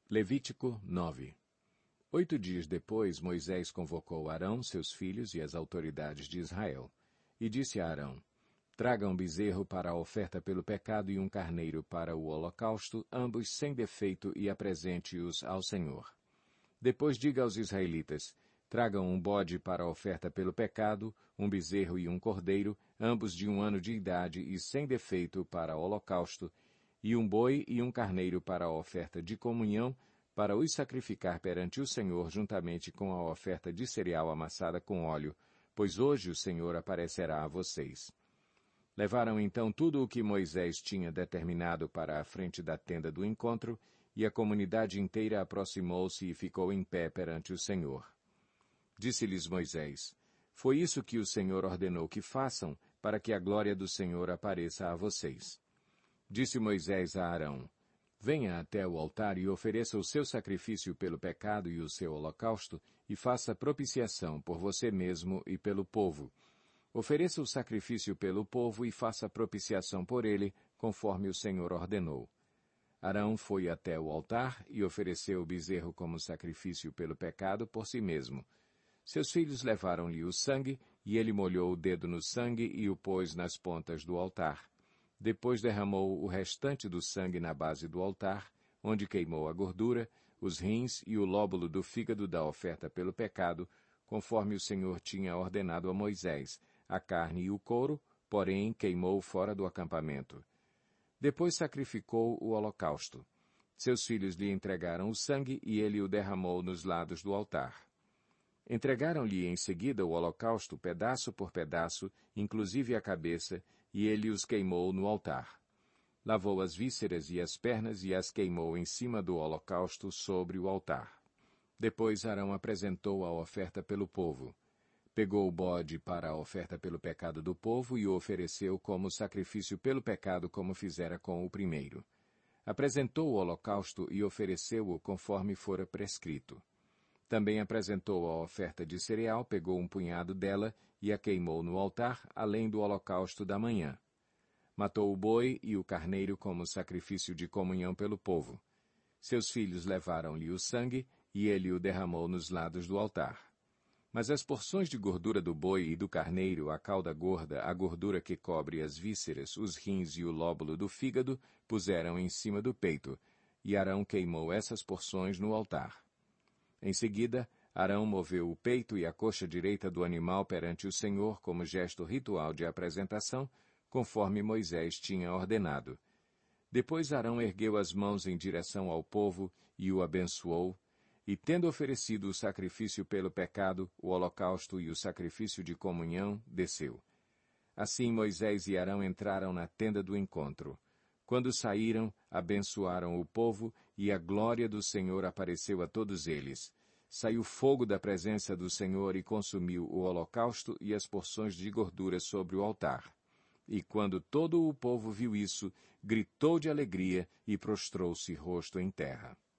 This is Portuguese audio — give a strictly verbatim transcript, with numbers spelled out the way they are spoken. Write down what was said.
Levítico nove. Oito dias depois, Moisés convocou Arão, seus filhos e as autoridades de Israel, e disse a Arão, traga um bezerro para a oferta pelo pecado e um carneiro para o holocausto, ambos sem defeito, e apresente-os ao Senhor. Depois diga aos israelitas, tragam um bode para a oferta pelo pecado, um bezerro e um cordeiro, ambos de um ano de idade e sem defeito para o holocausto, e um boi e um carneiro para a oferta de comunhão, para os sacrificar perante o Senhor juntamente com a oferta de cereal amassada com óleo, pois hoje o Senhor aparecerá a vocês. Levaram então tudo o que Moisés tinha determinado para a frente da tenda do encontro, e a comunidade inteira aproximou-se e ficou em pé perante o Senhor. Disse-lhes Moisés, foi isso que o Senhor ordenou que façam, para que a glória do Senhor apareça a vocês. Disse Moisés a Arão, venha até o altar e ofereça o seu sacrifício pelo pecado e o seu holocausto, e faça propiciação por você mesmo e pelo povo. Ofereça o sacrifício pelo povo e faça propiciação por ele, conforme o Senhor ordenou. Arão foi até o altar e ofereceu o bezerro como sacrifício pelo pecado por si mesmo. Seus filhos levaram-lhe o sangue, e ele molhou o dedo no sangue e o pôs nas pontas do altar. Depois derramou o restante do sangue na base do altar, onde queimou a gordura, os rins e o lóbulo do fígado da oferta pelo pecado, conforme o Senhor tinha ordenado a Moisés, a carne e o couro, porém queimou fora do acampamento. Depois sacrificou o holocausto. Seus filhos lhe entregaram o sangue e ele o derramou nos lados do altar. Entregaram-lhe em seguida o holocausto pedaço por pedaço, inclusive a cabeça, e ele os queimou no altar. Lavou as vísceras e as pernas e as queimou em cima do holocausto sobre o altar. Depois Arão apresentou a oferta pelo povo. Pegou o bode para a oferta pelo pecado do povo e o ofereceu como sacrifício pelo pecado, como fizera com o primeiro. Apresentou o holocausto e ofereceu-o conforme fora prescrito. Também apresentou a oferta de cereal, pegou um punhado dela e a queimou no altar, além do holocausto da manhã. Matou o boi e o carneiro como sacrifício de comunhão pelo povo. Seus filhos levaram-lhe o sangue e ele o derramou nos lados do altar. Mas as porções de gordura do boi e do carneiro, a cauda gorda, a gordura que cobre as vísceras, os rins e o lóbulo do fígado, puseram em cima do peito, e Arão queimou essas porções no altar. Em seguida, Arão moveu o peito e a coxa direita do animal perante o Senhor como gesto ritual de apresentação, conforme Moisés tinha ordenado. Depois Arão ergueu as mãos em direção ao povo e o abençoou, e tendo oferecido o sacrifício pelo pecado, o holocausto e o sacrifício de comunhão, desceu. Assim Moisés e Arão entraram na tenda do encontro. Quando saíram, abençoaram o povo, e a glória do Senhor apareceu a todos eles. Saiu fogo da presença do Senhor e consumiu o holocausto e as porções de gordura sobre o altar. E quando todo o povo viu isso, gritou de alegria e prostrou-se rosto em terra.